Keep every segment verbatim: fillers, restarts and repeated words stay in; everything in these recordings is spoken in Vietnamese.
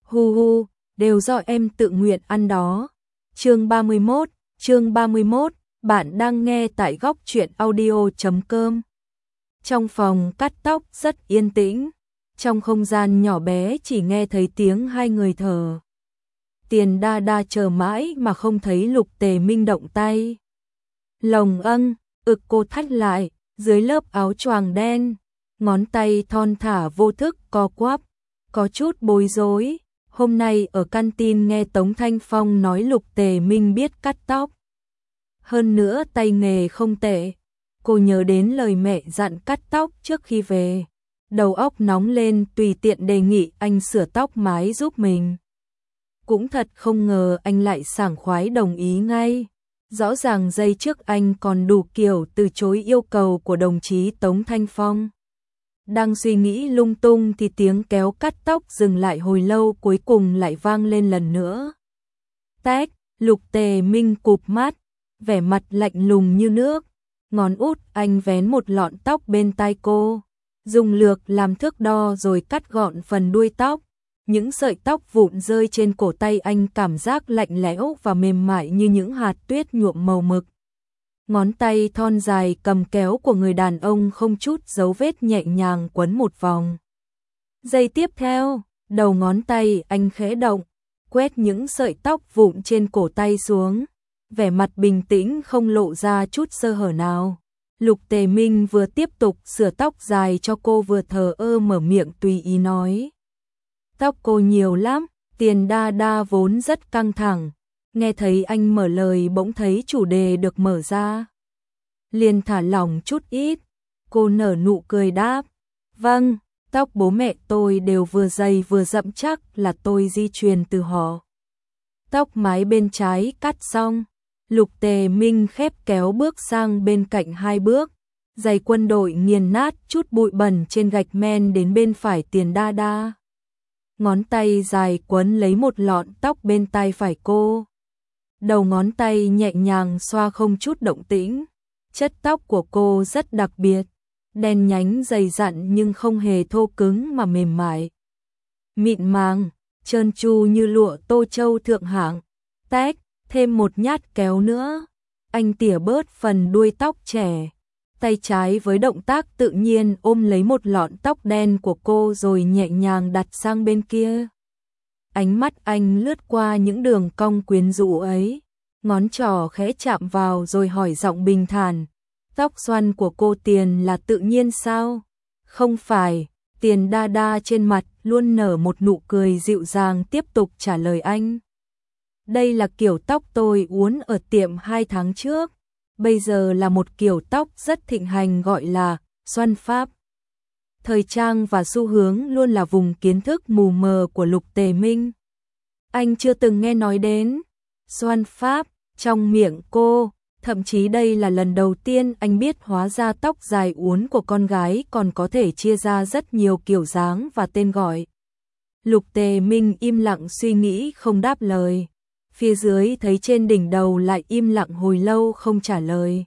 Hu hu, đều do em tự nguyện ăn đó. Chương ba mươi mốt, chương ba mươi mốt, bạn đang nghe tại góc truyện audio chấm com. Trong phòng cắt tóc rất yên tĩnh, trong không gian nhỏ bé chỉ nghe thấy tiếng hai người thở. Tiền Đa Đa chờ mãi mà không thấy Lục Tề Minh động tay. Lồng âng, ực cô thắt lại, dưới lớp áo choàng đen, ngón tay thon thả vô thức co quắp, có chút bối rối. Hôm nay ở canteen nghe Tống Thanh Phong nói Lục Tề Minh biết cắt tóc. Hơn nữa tay nghề không tệ. Cô nhớ đến lời mẹ dặn cắt tóc trước khi về. Đầu óc nóng lên, tùy tiện đề nghị anh sửa tóc mái giúp mình. Cũng thật không ngờ anh lại sảng khoái đồng ý ngay. Rõ ràng giây trước anh còn đủ kiểu từ chối yêu cầu của đồng chí Tống Thanh Phong. Đang suy nghĩ lung tung thì tiếng kéo cắt tóc dừng lại hồi lâu, cuối cùng lại vang lên lần nữa. Tách, Lục Tề Minh cụp mắt, vẻ mặt lạnh lùng như nước. Ngón út anh vén một lọn tóc bên tai cô, dùng lược làm thước đo rồi cắt gọn phần đuôi tóc. Những sợi tóc vụn rơi trên cổ tay anh cảm giác lạnh lẽo và mềm mại như những hạt tuyết nhuộm màu mực. Ngón tay thon dài cầm kéo của người đàn ông không chút dấu vết nhẹ nhàng quấn một vòng. Giây tiếp theo, đầu ngón tay anh khẽ động, quét những sợi tóc vụn trên cổ tay xuống. Vẻ mặt bình tĩnh không lộ ra chút sơ hở nào. Lục Tề Minh vừa tiếp tục sửa tóc dài cho cô vừa thờ ơ mở miệng tùy ý nói. Tóc cô nhiều lắm. Tiền Đa Đa vốn rất căng thẳng, nghe thấy anh mở lời bỗng thấy chủ đề được mở ra. Liền thả lỏng chút ít, cô nở nụ cười đáp. Vâng, tóc bố mẹ tôi đều vừa dày vừa rậm chắc, là tôi di truyền từ họ. Tóc mái bên trái cắt xong, Lục Tề Minh khép kéo bước sang bên cạnh hai bước. Giày quân đội nghiền nát chút bụi bẩn trên gạch men đến bên phải Tiền Đa Đa. Ngón tay dài quấn lấy một lọn tóc bên tai phải cô. Đầu ngón tay nhẹ nhàng xoa không chút động tĩnh. Chất tóc của cô rất đặc biệt, đen nhánh dày dặn nhưng không hề thô cứng mà mềm mại. Mịn màng, trơn tru như lụa Tô Châu thượng hạng. Tách, thêm một nhát kéo nữa. Anh tỉa bớt phần đuôi tóc trẻ. Tay trái với động tác tự nhiên ôm lấy một lọn tóc đen của cô rồi nhẹ nhàng đặt sang bên kia. Ánh mắt anh lướt qua những đường cong quyến rũ ấy, ngón trỏ khẽ chạm vào rồi hỏi giọng bình thản. Tóc xoăn của cô Tiền là tự nhiên sao? Không phải. Tiền Đa Đa trên mặt luôn nở một nụ cười dịu dàng tiếp tục trả lời anh. Đây là kiểu tóc tôi uốn ở tiệm hai tháng trước. Bây giờ là một kiểu tóc rất thịnh hành gọi là xoăn pháp. Thời trang và xu hướng luôn là vùng kiến thức mù mờ của Lục Tề Minh. Anh chưa từng nghe nói đến xoăn pháp trong miệng cô, thậm chí đây là lần đầu tiên anh biết hóa ra tóc dài uốn của con gái còn có thể chia ra rất nhiều kiểu dáng và tên gọi. Lục Tề Minh im lặng suy nghĩ không đáp lời. Phía dưới thấy trên đỉnh đầu lại im lặng hồi lâu không trả lời.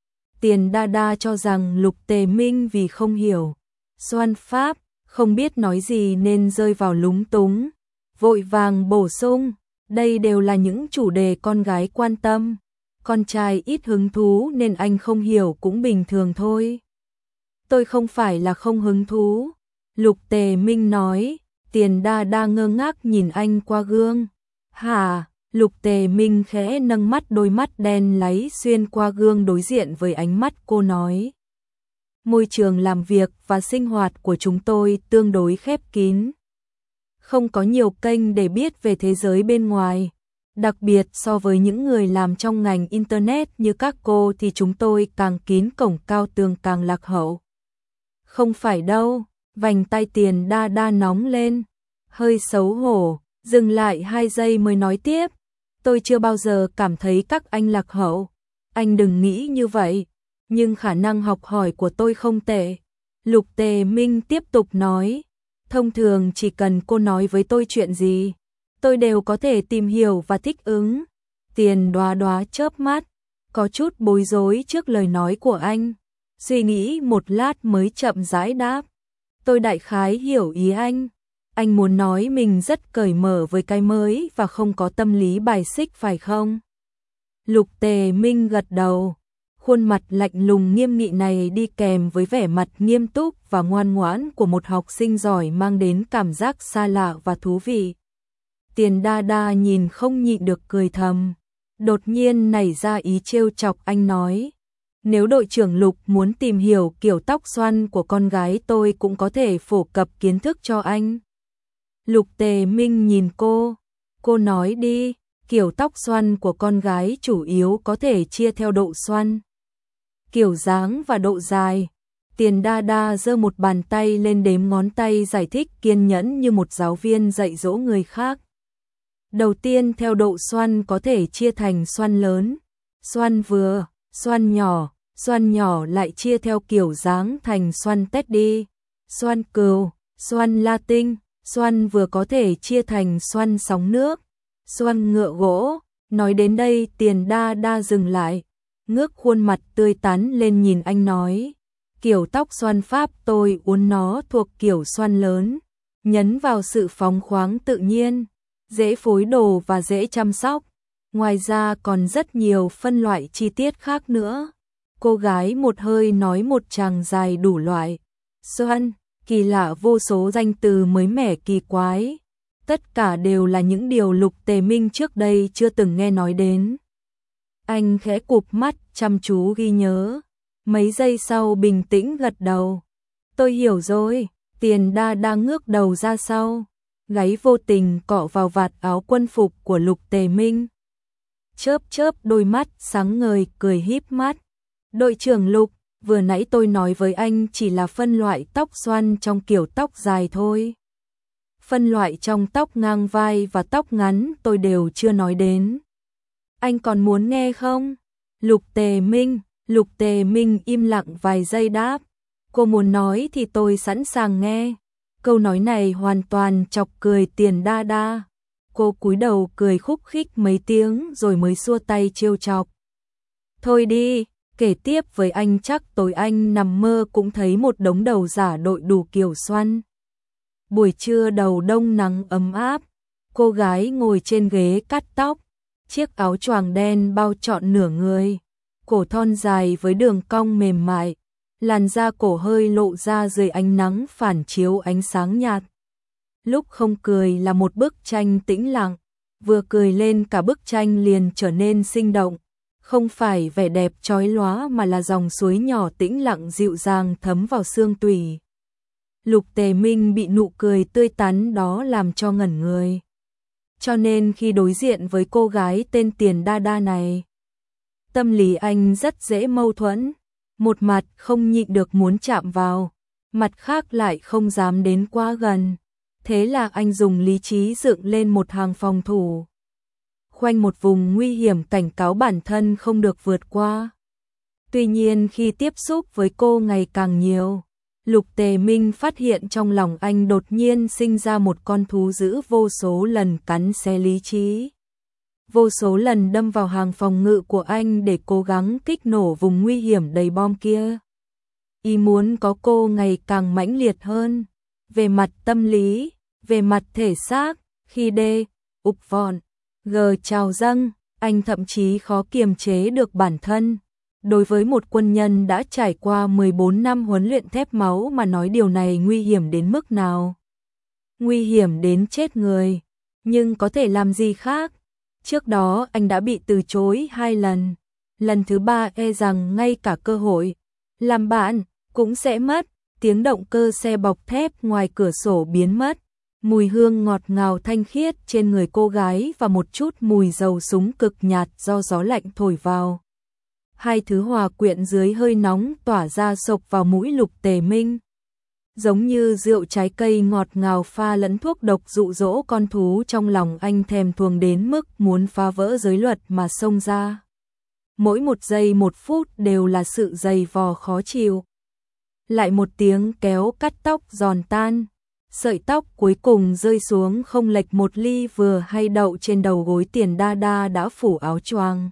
Tiền Đa Đa cho rằng Lục Tề Minh vì không hiểu xoăn pháp, không biết nói gì nên rơi vào lúng túng. Vội vàng bổ sung, đây đều là những chủ đề con gái quan tâm. Con trai ít hứng thú nên anh không hiểu cũng bình thường thôi. Tôi không phải là không hứng thú. Lục Tề Minh nói. Tiền Đa Đa ngơ ngác nhìn anh qua gương. Hả? Lục Tề Minh khẽ nâng mắt, đôi mắt đen láy xuyên qua gương đối diện với ánh mắt cô nói. Môi trường làm việc và sinh hoạt của chúng tôi tương đối khép kín. Không có nhiều kênh để biết về thế giới bên ngoài. Đặc biệt so với những người làm trong ngành Internet như các cô thì chúng tôi càng kín cổng cao tường càng lạc hậu. Không phải đâu, vành tay Tiền Đa Đa nóng lên, hơi xấu hổ, dừng lại hai giây mới nói tiếp. Tôi chưa bao giờ cảm thấy các anh lạc hậu. Anh đừng nghĩ như vậy, nhưng khả năng học hỏi của tôi không tệ. Lục Tề Minh tiếp tục nói. Thông thường chỉ cần cô nói với tôi chuyện gì, tôi đều có thể tìm hiểu và thích ứng. Tiền Đoá Đoá chớp mắt, có chút bối rối trước lời nói của anh. Suy nghĩ một lát mới chậm rãi đáp. Tôi đại khái hiểu ý anh. Anh muốn nói mình rất cởi mở với cái mới và không có tâm lý bài xích phải không? Lục Tề Minh gật đầu. Khuôn mặt lạnh lùng nghiêm nghị này đi kèm với vẻ mặt nghiêm túc và ngoan ngoãn của một học sinh giỏi mang đến cảm giác xa lạ và thú vị. Tiền Đa Đa nhìn không nhịn được cười thầm. Đột nhiên nảy ra ý trêu chọc anh nói. Nếu đội trưởng Lục muốn tìm hiểu kiểu tóc xoăn của con gái tôi cũng có thể phổ cập kiến thức cho anh. Lục Tề Minh nhìn cô. Cô nói đi, kiểu tóc xoăn của con gái chủ yếu có thể chia theo độ xoăn, kiểu dáng và độ dài. Tiền Đa Đa giơ một bàn tay lên đếm ngón tay giải thích kiên nhẫn như một giáo viên dạy dỗ người khác. Đầu tiên theo độ xoăn có thể chia thành xoăn lớn, xoăn vừa, xoăn nhỏ, xoăn nhỏ lại chia theo kiểu dáng thành xoăn Teddy, xoăn cừu, xoăn Latin, xoăn vừa có thể chia thành xoăn sóng nước, xoăn ngựa gỗ. Nói đến đây Tiền Đa Đa dừng lại, ngước khuôn mặt tươi tắn lên nhìn anh nói. Kiểu tóc xoăn Pháp tôi uốn nó thuộc kiểu xoăn lớn, nhấn vào sự phóng khoáng tự nhiên, dễ phối đồ và dễ chăm sóc. Ngoài ra còn rất nhiều phân loại chi tiết khác nữa. Cô gái một hơi nói một tràng dài đủ loại. Xoăn, kỳ lạ vô số danh từ mới mẻ kỳ quái. Tất cả đều là những điều Lục Tề Minh trước đây chưa từng nghe nói đến. Anh khẽ cụp mắt chăm chú ghi nhớ. Mấy giây sau bình tĩnh gật đầu. Tôi hiểu rồi. Tiền Đa Đa ngước đầu ra sau. Gáy vô tình cọ vào vạt áo quân phục của Lục Tề Minh. Chớp chớp đôi mắt sáng ngời cười híp mắt. Đội trưởng Lục, vừa nãy tôi nói với anh chỉ là phân loại tóc xoăn trong kiểu tóc dài thôi. Phân loại trong tóc ngang vai và tóc ngắn tôi đều chưa nói đến. Anh còn muốn nghe không? Lục Tề Minh, Lục Tề Minh im lặng vài giây đáp. Cô muốn nói thì tôi sẵn sàng nghe. Câu nói này hoàn toàn chọc cười Tiền Đa Đa. Cô cúi đầu cười khúc khích mấy tiếng rồi mới xua tay trêu chọc. Thôi đi, kể tiếp với anh chắc tối anh nằm mơ cũng thấy một đống đầu giả đội đủ kiểu xoăn. Buổi trưa đầu đông nắng ấm áp, cô gái ngồi trên ghế cắt tóc, chiếc áo choàng đen bao trọn nửa người, cổ thon dài với đường cong mềm mại, làn da cổ hơi lộ ra dưới ánh nắng phản chiếu ánh sáng nhạt. Lúc không cười là một bức tranh tĩnh lặng, vừa cười lên cả bức tranh liền trở nên sinh động, không phải vẻ đẹp chói lóa mà là dòng suối nhỏ tĩnh lặng dịu dàng thấm vào xương tủy. Lục Tề Minh bị nụ cười tươi tắn đó làm cho ngẩn người. Cho nên khi đối diện với cô gái tên Tiền Đa Đa này, tâm lý anh rất dễ mâu thuẫn, một mặt không nhịn được muốn chạm vào, mặt khác lại không dám đến quá gần. Thế là anh dùng lý trí dựng lên một hàng phòng thủ, khoanh một vùng nguy hiểm cảnh cáo bản thân không được vượt qua. Tuy nhiên khi tiếp xúc với cô ngày càng nhiều, Lục Tề Minh phát hiện trong lòng anh đột nhiên sinh ra một con thú dữ vô số lần cắn xé lý trí. Vô số lần đâm vào hàng phòng ngự của anh để cố gắng kích nổ vùng nguy hiểm đầy bom kia. Ý muốn có cô ngày càng mãnh liệt hơn, về mặt tâm lý, về mặt thể xác, khi D, ục vòn, G trào dâng, anh thậm chí khó kiềm chế được bản thân. Đối với một quân nhân đã trải qua mười bốn năm huấn luyện thép máu mà nói điều này nguy hiểm đến mức nào? Nguy hiểm đến chết người, nhưng có thể làm gì khác? Trước đó anh đã bị từ chối hai lần, lần thứ ba e rằng ngay cả cơ hội làm bạn cũng sẽ mất. Tiếng động cơ xe bọc thép ngoài cửa sổ biến mất, mùi hương ngọt ngào thanh khiết trên người cô gái và một chút mùi dầu súng cực nhạt do gió lạnh thổi vào. Hai thứ hòa quyện dưới hơi nóng tỏa ra sộc vào mũi Lục Tề Minh. Giống như rượu trái cây ngọt ngào pha lẫn thuốc độc dụ dỗ con thú trong lòng anh thèm thuồng đến mức muốn phá vỡ giới luật mà xông ra. Mỗi một giây một phút đều là sự dày vò khó chịu. Lại một tiếng kéo cắt tóc giòn tan. Sợi tóc cuối cùng rơi xuống không lệch một ly vừa hay đậu trên đầu gối Tiền Đa Đa đã phủ áo choàng.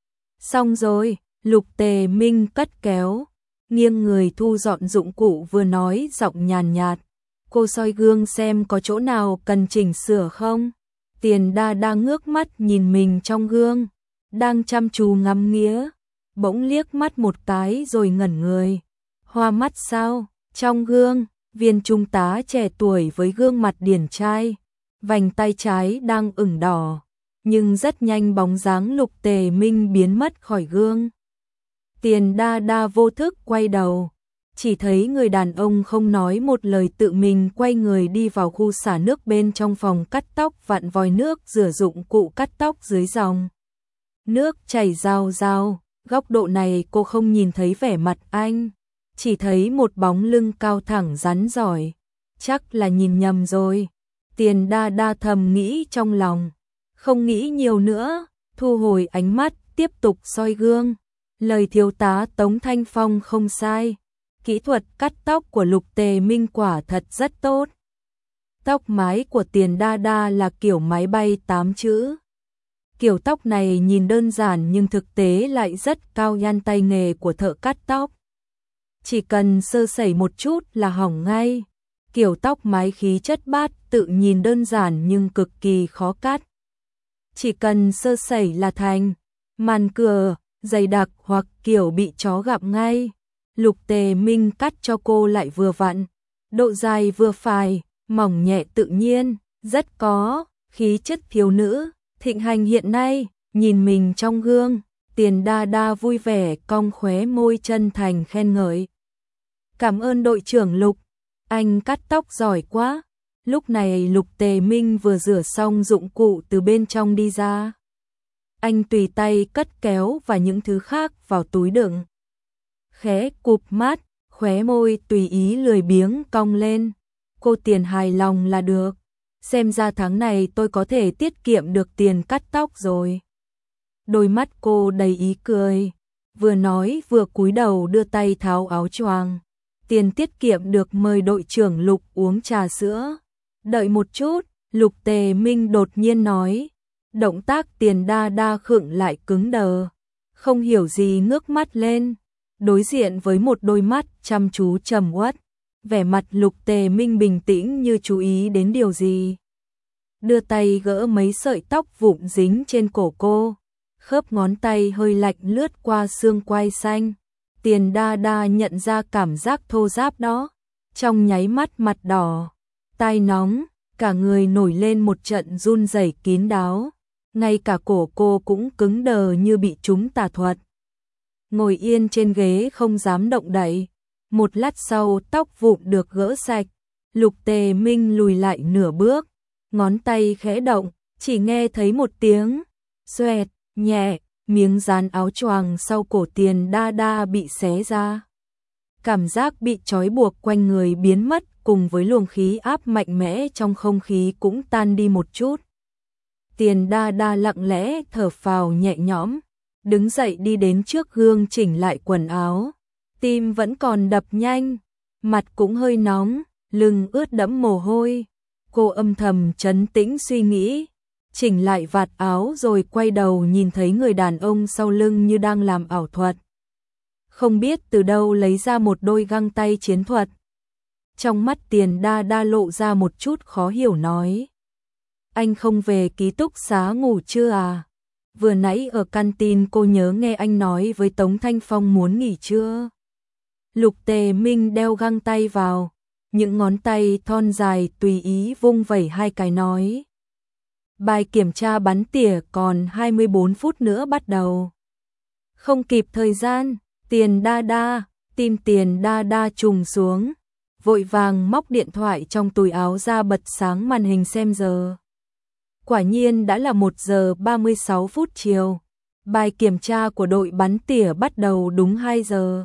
Xong rồi, Lục Tề Minh cất kéo, nghiêng người thu dọn dụng cụ vừa nói giọng nhàn nhạt. Cô soi gương xem có chỗ nào cần chỉnh sửa không? Tiền Đa Đa ngước mắt nhìn mình trong gương, đang chăm chú ngắm nghía, bỗng liếc mắt một cái rồi ngẩn người. Hoa mắt sao? Trong gương, viên trung tá trẻ tuổi với gương mặt điển trai, vành tay trái đang ửng đỏ, nhưng rất nhanh bóng dáng Lục Tề Minh biến mất khỏi gương. Tiền Đa Đa vô thức quay đầu, chỉ thấy người đàn ông không nói một lời tự mình quay người đi vào khu xả nước bên trong phòng cắt tóc, vặn vòi nước rửa dụng cụ cắt tóc dưới dòng nước chảy rào rào. Góc độ này cô không nhìn thấy vẻ mặt anh, chỉ thấy một bóng lưng cao thẳng rắn giỏi. Chắc là nhìn nhầm rồi. Tiền Đa Đa thầm nghĩ trong lòng, không nghĩ nhiều nữa, thu hồi ánh mắt, tiếp tục soi gương. Lời thiếu tá Tống Thanh Phong không sai, kỹ thuật cắt tóc của Lục Tề Minh quả thật rất tốt. Tóc mái của Tiền Đa Đa là kiểu máy bay tám chữ. Kiểu tóc này nhìn đơn giản nhưng thực tế lại rất cao nhan, tay nghề của thợ cắt tóc. Chỉ cần sơ sẩy một chút là hỏng ngay. Kiểu tóc mái khí chất bát tự nhìn đơn giản nhưng cực kỳ khó cắt. Chỉ cần sơ sẩy là thành. Màn cửa, dày đặc hoặc kiểu bị chó gặp ngay. Lục Tề Minh cắt cho cô lại vừa vặn. Độ dài vừa phải, mỏng nhẹ tự nhiên, rất có khí chất thiếu nữ thịnh hành hiện nay. Nhìn mình trong gương, Tiền Đa Đa vui vẻ cong khóe môi chân thành khen ngợi. Cảm ơn đội trưởng Lục, anh cắt tóc giỏi quá. Lúc này Lục Tề Minh vừa rửa xong dụng cụ từ bên trong đi ra. Anh tùy tay cất kéo và những thứ khác vào túi đựng. Khẽ cụp mắt, khóe môi tùy ý lười biếng cong lên. Cô Tiền hài lòng là được. Xem ra tháng này tôi có thể tiết kiệm được tiền cắt tóc rồi. Đôi mắt cô đầy ý cười, vừa nói vừa cúi đầu đưa tay tháo áo choàng. Tiền tiết kiệm được mời đội trưởng Lục uống trà sữa. Đợi một chút, Lục Tề Minh đột nhiên nói. Động tác Tiền Đa Đa khựng lại cứng đờ, không hiểu gì ngước mắt lên, đối diện với một đôi mắt chăm chú trầm uất. Vẻ mặt Lục Tề Minh bình tĩnh như chú ý đến điều gì. Đưa tay gỡ mấy sợi tóc vụn dính trên cổ cô, khớp ngón tay hơi lạnh lướt qua xương quai xanh. Tiền Đa Đa nhận ra cảm giác thô ráp đó, trong nháy mắt mặt đỏ, tai nóng, cả người nổi lên một trận run rẩy kín đáo, ngay cả cổ cô cũng cứng đờ như bị trúng tà thuật. Ngồi yên trên ghế không dám động đậy. Một lát sau tóc vụn được gỡ sạch, Lục Tề Minh lùi lại nửa bước, ngón tay khẽ động, chỉ nghe thấy một tiếng xoẹt nhẹ, miếng dán áo choàng sau cổ Tiền Đa Đa bị xé ra. Cảm giác bị trói buộc quanh người biến mất, cùng với luồng khí áp mạnh mẽ trong không khí cũng tan đi một chút. Tiền Đa Đa lặng lẽ thở phào nhẹ nhõm, đứng dậy đi đến trước gương chỉnh lại quần áo. Tim vẫn còn đập nhanh, mặt cũng hơi nóng, lưng ướt đẫm mồ hôi. Cô âm thầm trấn tĩnh suy nghĩ, chỉnh lại vạt áo rồi quay đầu nhìn thấy người đàn ông sau lưng như đang làm ảo thuật. Không biết từ đâu lấy ra một đôi găng tay chiến thuật. Trong mắt Tiền Đa Đa lộ ra một chút khó hiểu nói. Anh không về ký túc xá ngủ chưa à? Vừa nãy ở canteen cô nhớ nghe anh nói với Tống Thanh Phong muốn nghỉ trưa. Lục Tề Minh đeo găng tay vào, những ngón tay thon dài tùy ý vung vẩy hai cái nói. Bài kiểm tra bắn tỉa còn hai mươi bốn phút nữa bắt đầu. Không kịp thời gian, Tiền Đa Đa, tim Tiền Đa Đa trùng xuống, vội vàng móc điện thoại trong túi áo ra bật sáng màn hình xem giờ. Quả nhiên đã là một giờ ba mươi sáu phút chiều, bài kiểm tra của đội bắn tỉa bắt đầu đúng hai giờ.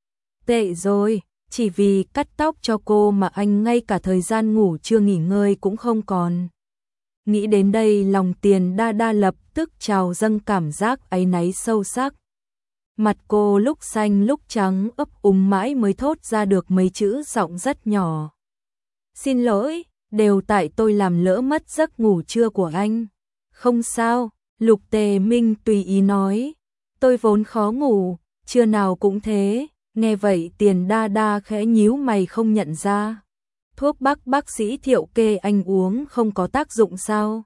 Tệ rồi, chỉ vì cắt tóc cho cô mà anh ngay cả thời gian ngủ trưa nghỉ ngơi cũng không còn. Nghĩ đến đây lòng Tiền Đa Đa lập tức trào dâng cảm giác áy náy sâu sắc. Mặt cô lúc xanh lúc trắng ấp úng mãi mới thốt ra được mấy chữ giọng rất nhỏ. Xin lỗi, đều tại tôi làm lỡ mất giấc ngủ trưa của anh. Không sao, Lục Tề Minh tùy ý nói. Tôi vốn khó ngủ, trưa nào cũng thế. Nghe vậy Tiền Đa Đa khẽ nhíu mày không nhận ra. Thuốc bắc bác sĩ Thiệu kê anh uống không có tác dụng sao?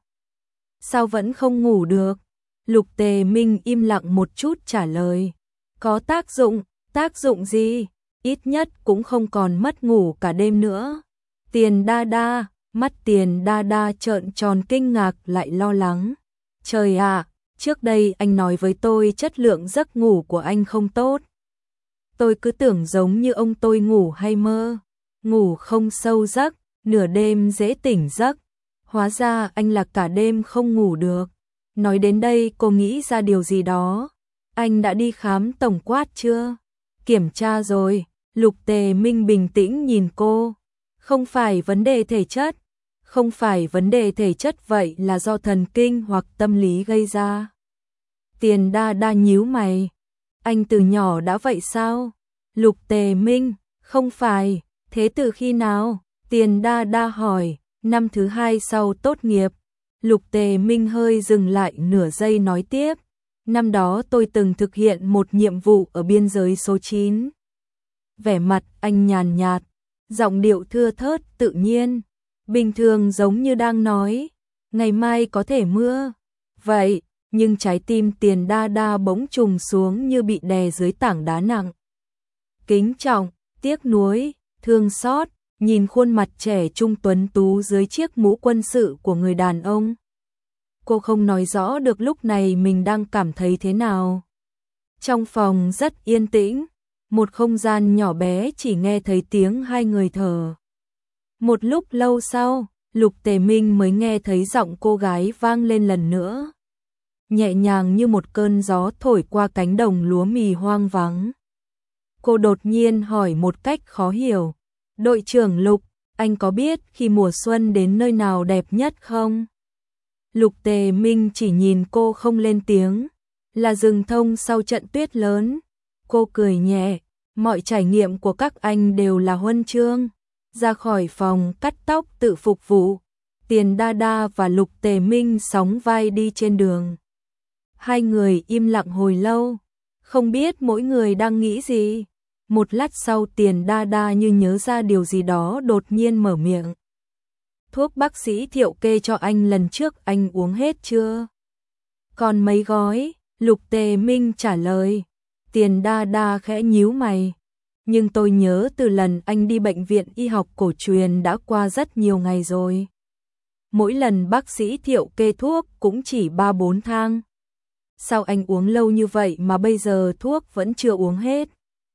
Sao vẫn không ngủ được? Lục Tề Minh im lặng một chút trả lời. Có tác dụng, tác dụng gì? Ít nhất cũng không còn mất ngủ cả đêm nữa. Tiền đa đa, mắt tiền đa đa trợn tròn kinh ngạc lại lo lắng. Trời ạ, trước đây anh nói với tôi chất lượng giấc ngủ của anh không tốt. Tôi cứ tưởng giống như ông tôi ngủ hay mơ. Ngủ không sâu giấc, nửa đêm dễ tỉnh giấc. Hóa ra anh là cả đêm không ngủ được. Nói đến đây cô nghĩ ra điều gì đó. Anh đã đi khám tổng quát chưa? Kiểm tra rồi. Lục Tề Minh bình tĩnh nhìn cô. Không phải vấn đề thể chất. Không phải vấn đề thể chất vậy là do thần kinh hoặc tâm lý gây ra. Tiền đa đa nhíu mày. Anh từ nhỏ đã vậy sao? Lục Tề Minh, không phải. Thế từ khi nào? Tiền đa đa hỏi. Năm thứ hai sau tốt nghiệp. Lục Tề Minh hơi dừng lại nửa giây nói tiếp. Năm đó tôi từng thực hiện một nhiệm vụ ở biên giới số chín. Vẻ mặt anh nhàn nhạt, giọng điệu thưa thớt tự nhiên, bình thường giống như đang nói, ngày mai có thể mưa. Vậy, nhưng trái tim tiền đa đa bỗng trùng xuống như bị đè dưới tảng đá nặng. Kính trọng, tiếc nuối, thương xót, nhìn khuôn mặt trẻ trung tuấn tú dưới chiếc mũ quân sự của người đàn ông. Cô không nói rõ được lúc này mình đang cảm thấy thế nào. Trong phòng rất yên tĩnh, một không gian nhỏ bé chỉ nghe thấy tiếng hai người thở. Một lúc lâu sau, Lục Tề Minh mới nghe thấy giọng cô gái vang lên lần nữa. Nhẹ nhàng như một cơn gió thổi qua cánh đồng lúa mì hoang vắng. Cô đột nhiên hỏi một cách khó hiểu. Đội trưởng Lục, anh có biết khi mùa xuân đến nơi nào đẹp nhất không? Lục Tề Minh chỉ nhìn cô không lên tiếng. Là rừng thông sau trận tuyết lớn. Cô cười nhẹ. Mọi trải nghiệm của các anh đều là huân chương. Ra khỏi phòng cắt tóc tự phục vụ. Tiền đa đa và Lục Tề Minh sóng vai đi trên đường. Hai người im lặng hồi lâu. Không biết mỗi người đang nghĩ gì. Một lát sau tiền đa đa như nhớ ra điều gì đó đột nhiên mở miệng. Thuốc bác sĩ Thiệu kê cho anh lần trước anh uống hết chưa? Còn mấy gói? Lục Tề Minh trả lời. Tiền đa đa khẽ nhíu mày. Nhưng tôi nhớ từ lần anh đi bệnh viện y học cổ truyền đã qua rất nhiều ngày rồi. Mỗi lần bác sĩ Thiệu kê thuốc cũng chỉ ba bốn thang. Sao anh uống lâu như vậy mà bây giờ thuốc vẫn chưa uống hết?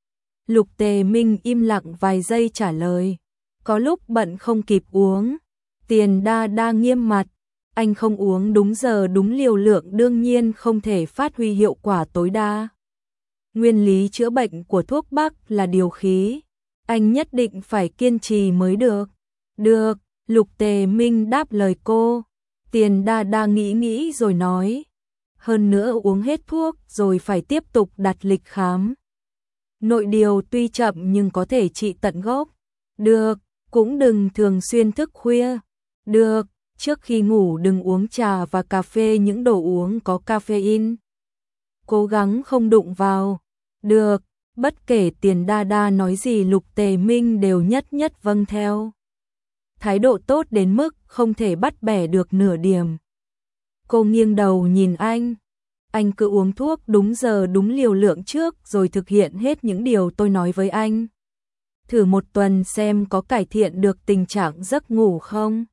Lục Tề Minh im lặng vài giây trả lời. Có lúc bận không kịp uống. Tiền đa đa nghiêm mặt. Anh không uống đúng giờ đúng liều lượng đương nhiên không thể phát huy hiệu quả tối đa. Nguyên lý chữa bệnh của thuốc bắc là điều khí. Anh nhất định phải kiên trì mới được. Được, Lục Tề Minh đáp lời cô. Tiền đa đa nghĩ nghĩ rồi nói. Hơn nữa uống hết thuốc rồi phải tiếp tục đặt lịch khám. Nội điều tuy chậm nhưng có thể trị tận gốc. Được, cũng đừng thường xuyên thức khuya. Được, trước khi ngủ đừng uống trà và cà phê những đồ uống có caffeine. Cố gắng không đụng vào. Được, bất kể tiền đa đa nói gì Lục Tề Minh đều nhất nhất vâng theo. Thái độ tốt đến mức không thể bắt bẻ được nửa điểm. Cô nghiêng đầu nhìn anh. Anh cứ uống thuốc đúng giờ đúng liều lượng trước rồi thực hiện hết những điều tôi nói với anh. Thử một tuần xem có cải thiện được tình trạng giấc ngủ không.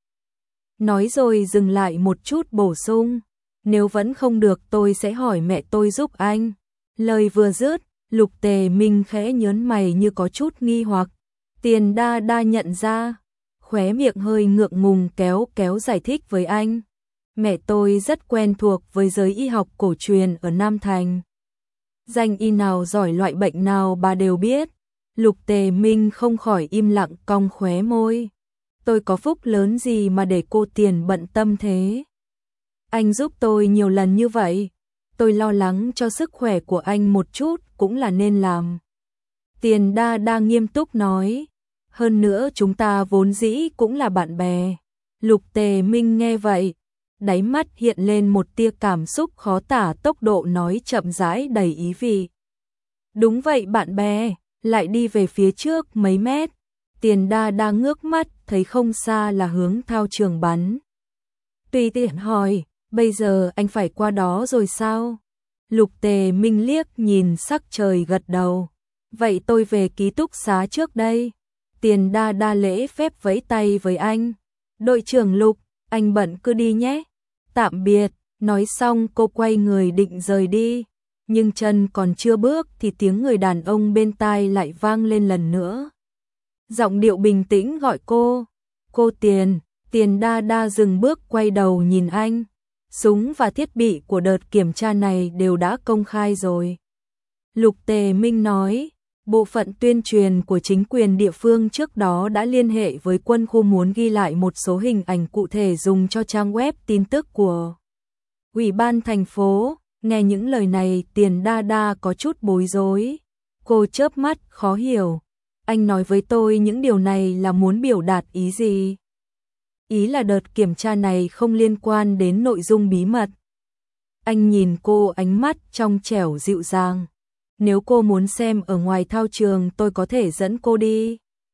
Nói rồi dừng lại một chút bổ sung. Nếu vẫn không được tôi sẽ hỏi mẹ tôi giúp anh. Lời vừa dứt, Lục Tề Minh khẽ nhớn mày như có chút nghi hoặc. Tiền đa đa nhận ra. Khóe miệng hơi ngượng ngùng kéo kéo giải thích với anh. Mẹ tôi rất quen thuộc với giới y học cổ truyền ở Nam Thành. Danh y nào giỏi loại bệnh nào bà đều biết. Lục Tề Minh không khỏi im lặng cong khóe môi. Tôi có phúc lớn gì mà để cô tiền bận tâm thế? Anh giúp tôi nhiều lần như vậy. Tôi lo lắng cho sức khỏe của anh một chút cũng là nên làm. Tiền đa đa nghiêm túc nói. Hơn nữa chúng ta vốn dĩ cũng là bạn bè. Lục Tề Minh nghe vậy. Đáy mắt hiện lên một tia cảm xúc khó tả tốc độ nói chậm rãi đầy ý vị. Đúng vậy bạn bè, lại đi về phía trước mấy mét. Tiền Đa Đa ngước mắt, thấy không xa là hướng thao trường bắn. Tùy tiện hỏi, bây giờ anh phải qua đó rồi sao? Lục Tề Minh liếc nhìn sắc trời gật đầu. Vậy tôi về ký túc xá trước đây. Tiền Đa Đa lễ phép vẫy tay với anh. Đội trưởng Lục, anh bận cứ đi nhé. Tạm biệt, nói xong cô quay người định rời đi. Nhưng chân còn chưa bước thì tiếng người đàn ông bên tai lại vang lên lần nữa. Giọng điệu bình tĩnh gọi cô. Cô Tiền. Tiền Đa Đa dừng bước quay đầu nhìn anh. Súng và thiết bị của đợt kiểm tra này đều đã công khai rồi. Lục Tề Minh nói, bộ phận tuyên truyền của chính quyền địa phương trước đó đã liên hệ với quân khu muốn ghi lại một số hình ảnh cụ thể dùng cho trang web tin tức của Ủy ban thành phố. Nghe những lời này Tiền Đa Đa có chút bối rối. Cô chớp mắt khó hiểu. Anh nói với tôi những điều này là muốn biểu đạt ý gì? Ý là đợt kiểm tra này không liên quan đến nội dung bí mật. Anh nhìn cô ánh mắt trong trẻo dịu dàng. Nếu cô muốn xem ở ngoài thao trường tôi có thể dẫn cô đi.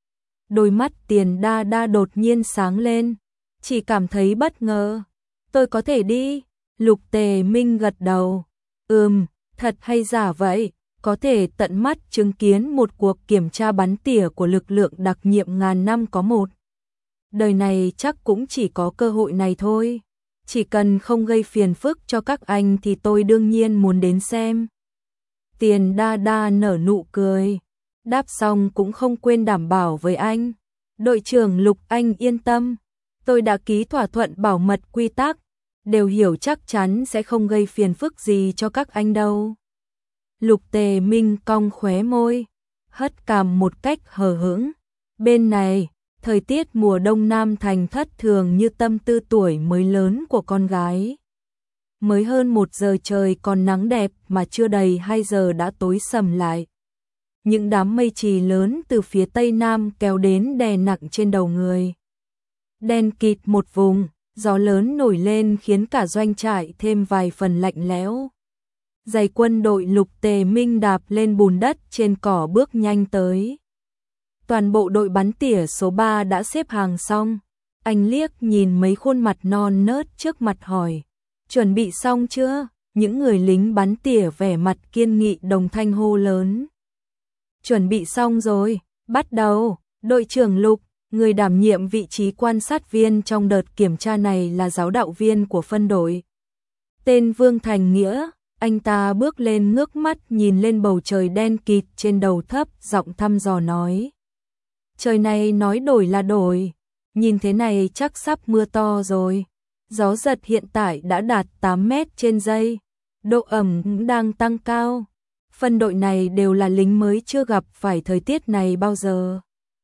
Đôi mắt Tiền Đa Đa đột nhiên sáng lên. Chỉ cảm thấy bất ngờ. Tôi có thể đi. Lục Tề Minh gật đầu. Ừm, thật hay giả vậy? Có thể tận mắt chứng kiến một cuộc kiểm tra bắn tỉa của lực lượng đặc nhiệm ngàn năm có một. Đời này chắc cũng chỉ có cơ hội này thôi. Chỉ cần không gây phiền phức cho các anh thì tôi đương nhiên muốn đến xem. Tiền Đa Đa nở nụ cười. Đáp xong cũng không quên đảm bảo với anh. Đội trưởng Lục, anh yên tâm. Tôi đã ký thỏa thuận bảo mật quy tắc. Đều hiểu chắc chắn sẽ không gây phiền phức gì cho các anh đâu. Lục Tề Minh cong khóe môi. Hất cằm một cách hờ hững. Bên này, thời tiết mùa đông Nam Thành thất thường như tâm tư tuổi mới lớn của con gái. Mới hơn một giờ trời còn nắng đẹp mà chưa đầy hai giờ đã tối sầm lại. Những đám mây trì lớn từ phía tây nam kéo đến đè nặng trên đầu người. Đen kịt một vùng, gió lớn nổi lên khiến cả doanh trại thêm vài phần lạnh lẽo. Giày quân đội Lục Tề Minh đạp lên bùn đất trên cỏ bước nhanh tới. Toàn bộ đội bắn tỉa số ba đã xếp hàng xong. Anh liếc nhìn mấy khuôn mặt non nớt trước mặt hỏi. Chuẩn bị xong chưa? Những người lính bắn tỉa vẻ mặt kiên nghị đồng thanh hô lớn. Chuẩn bị xong rồi, bắt đầu. Đội trưởng Lục, người đảm nhiệm vị trí quan sát viên trong đợt kiểm tra này là giáo đạo viên của phân đội. Tên Vương Thành Nghĩa, anh ta bước lên ngước mắt nhìn lên bầu trời đen kịt trên đầu thấp, giọng thăm dò nói. Trời này nói đổi là đổi, nhìn thế này chắc sắp mưa to rồi. Gió giật hiện tại đã đạt tám mét trên giây, độ ẩm đang tăng cao. Phân đội này đều là lính mới chưa gặp phải thời tiết này bao giờ.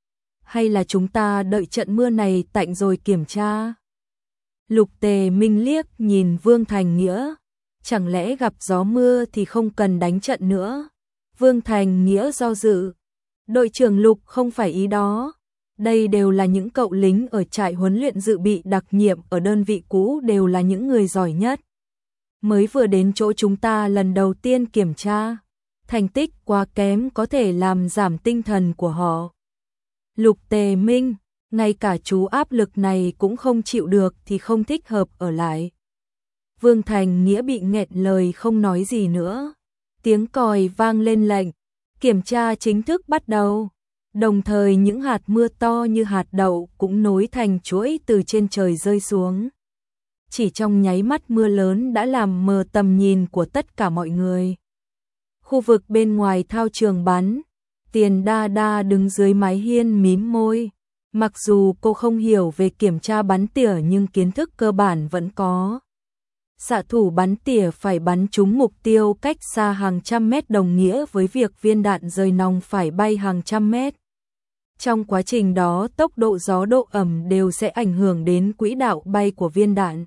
Hay là chúng ta đợi trận mưa này tạnh rồi kiểm tra? Lục Tề Minh liếc nhìn Vương Thành Nghĩa. Chẳng lẽ gặp gió mưa thì không cần đánh trận nữa? Vương Thành Nghĩa do dự. Đội trưởng Lục không phải ý đó. Đây đều là những cậu lính ở trại huấn luyện dự bị đặc nhiệm ở đơn vị cũ, đều là những người giỏi nhất. Mới vừa đến chỗ chúng ta lần đầu tiên kiểm tra. Thành tích quá kém có thể làm giảm tinh thần của họ. Lục Tề Minh, ngay cả chú áp lực này cũng không chịu được thì không thích hợp ở lại. Vương Thành Nghĩa bị nghẹn lời không nói gì nữa. Tiếng còi vang lên lệnh. Kiểm tra chính thức bắt đầu. Đồng thời những hạt mưa to như hạt đậu cũng nối thành chuỗi từ trên trời rơi xuống. Chỉ trong nháy mắt mưa lớn đã làm mờ tầm nhìn của tất cả mọi người. Khu vực bên ngoài thao trường bắn, Tiền Đa Đa đứng dưới mái hiên mím môi. Mặc dù cô không hiểu về kiểm tra bắn tỉa nhưng kiến thức cơ bản vẫn có. Xạ thủ bắn tỉa phải bắn trúng mục tiêu cách xa hàng trăm mét đồng nghĩa với việc viên đạn rời nòng phải bay hàng trăm mét. Trong quá trình đó tốc độ gió, độ ẩm đều sẽ ảnh hưởng đến quỹ đạo bay của viên đạn.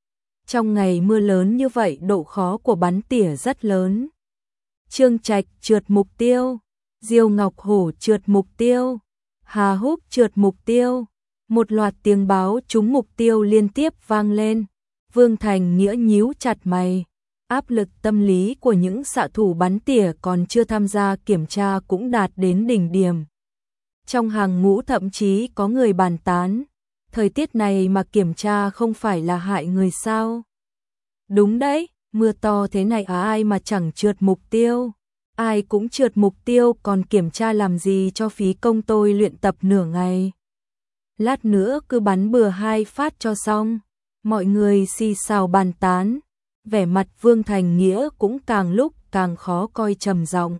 Trong ngày mưa lớn như vậy độ khó của bắn tỉa rất lớn. Trương Trạch trượt mục tiêu, Diêu Ngọc Hổ trượt mục tiêu, Hà Húc trượt mục tiêu. Một loạt tiếng báo trúng mục tiêu liên tiếp vang lên. Vương Thành Nghĩa nhíu chặt mày. Áp lực tâm lý của những xạ thủ bắn tỉa còn chưa tham gia kiểm tra cũng đạt đến đỉnh điểm. Trong hàng ngũ thậm chí có người bàn tán, thời tiết này mà kiểm tra không phải là hại người sao? Đúng đấy, mưa to thế này à, ai mà chẳng trượt mục tiêu. Ai cũng trượt mục tiêu, còn kiểm tra làm gì cho phí công, tôi luyện tập nửa ngày. Lát nữa cứ bắn bừa hai phát cho xong. Mọi người xì xào bàn tán, vẻ mặt Vương Thành Nghĩa cũng càng lúc càng khó coi, trầm giọng.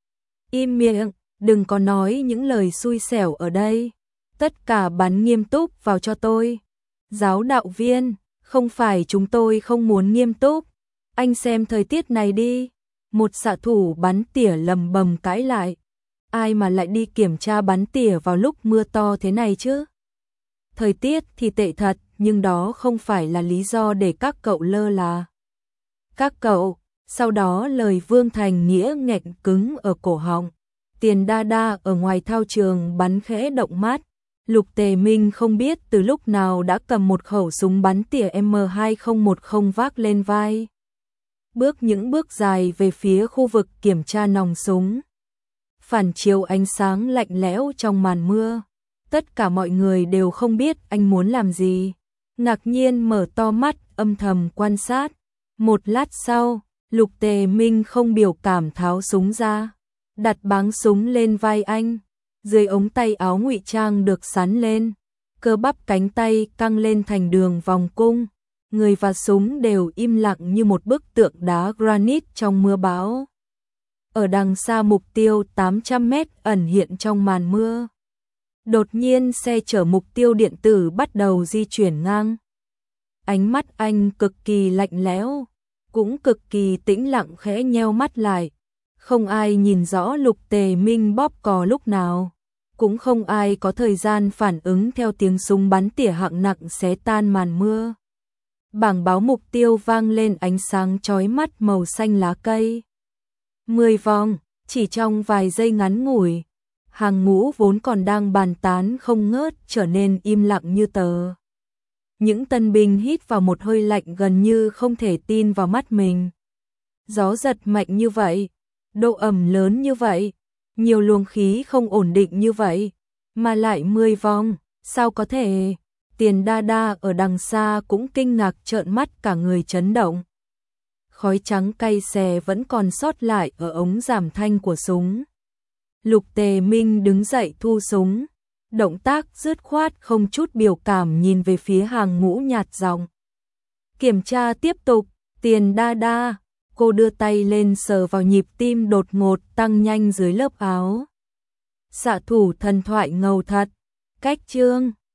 Im miệng, đừng có nói những lời xui xẻo ở đây. Tất cả bắn nghiêm túc vào cho tôi. Giáo đạo viên, không phải chúng tôi không muốn nghiêm túc. Anh xem thời tiết này đi. Một xạ thủ bắn tỉa lầm bầm cãi lại. Ai mà lại đi kiểm tra bắn tỉa vào lúc mưa to thế này chứ? Thời tiết thì tệ thật, nhưng đó không phải là lý do để các cậu lơ là. Các cậu, sau đó lời Vương Thành Nghĩa nghẹn cứng ở cổ họng. Tiền đa đa ở ngoài thao trường bắn khẽ động mắt. Lục Tề Minh không biết từ lúc nào đã cầm một khẩu súng bắn tỉa M hai không một không vác lên vai. Bước những bước dài về phía khu vực kiểm tra nòng súng. Phản chiếu ánh sáng lạnh lẽo trong màn mưa. Tất cả mọi người đều không biết anh muốn làm gì. Ngạc nhiên mở to mắt, âm thầm quan sát. Một lát sau, Lục Tề Minh không biểu cảm tháo súng ra, đặt báng súng lên vai anh. Dưới ống tay áo ngụy trang được sắn lên, cơ bắp cánh tay căng lên thành đường vòng cung. Người và súng đều im lặng như một bức tượng đá granite trong mưa bão. Ở đằng xa mục tiêu tám trăm mét ẩn hiện trong màn mưa. Đột nhiên xe chở mục tiêu điện tử bắt đầu di chuyển ngang. Ánh mắt anh cực kỳ lạnh lẽo, cũng cực kỳ tĩnh lặng, khẽ nheo mắt lại. Không ai nhìn rõ Lục Tề Minh bóp cò lúc nào, cũng không ai có thời gian phản ứng theo tiếng súng bắn tỉa hạng nặng xé tan màn mưa. Bảng báo mục tiêu vang lên, ánh sáng chói mắt màu xanh lá cây. Mười vòng, chỉ trong vài giây ngắn ngủi, hàng ngũ vốn còn đang bàn tán không ngớt trở nên im lặng như tờ. Những tân binh hít vào một hơi lạnh gần như không thể tin vào mắt mình. Gió giật mạnh như vậy, độ ẩm lớn như vậy, nhiều luồng khí không ổn định như vậy, mà lại mười vòng, sao có thể? Tiền đa đa ở đằng xa cũng kinh ngạc trợn mắt, cả người chấn động. Khói trắng cay xè vẫn còn sót lại ở ống giảm thanh của súng. Lục Tề Minh đứng dậy thu súng, động tác dứt khoát không chút biểu cảm nhìn về phía hàng ngũ, nhạt giọng. Kiểm tra tiếp tục. Tiền đa đa, cô đưa tay lên sờ vào nhịp tim đột ngột tăng nhanh dưới lớp áo. Xạ thủ thần thoại ngầu thật. Cách chương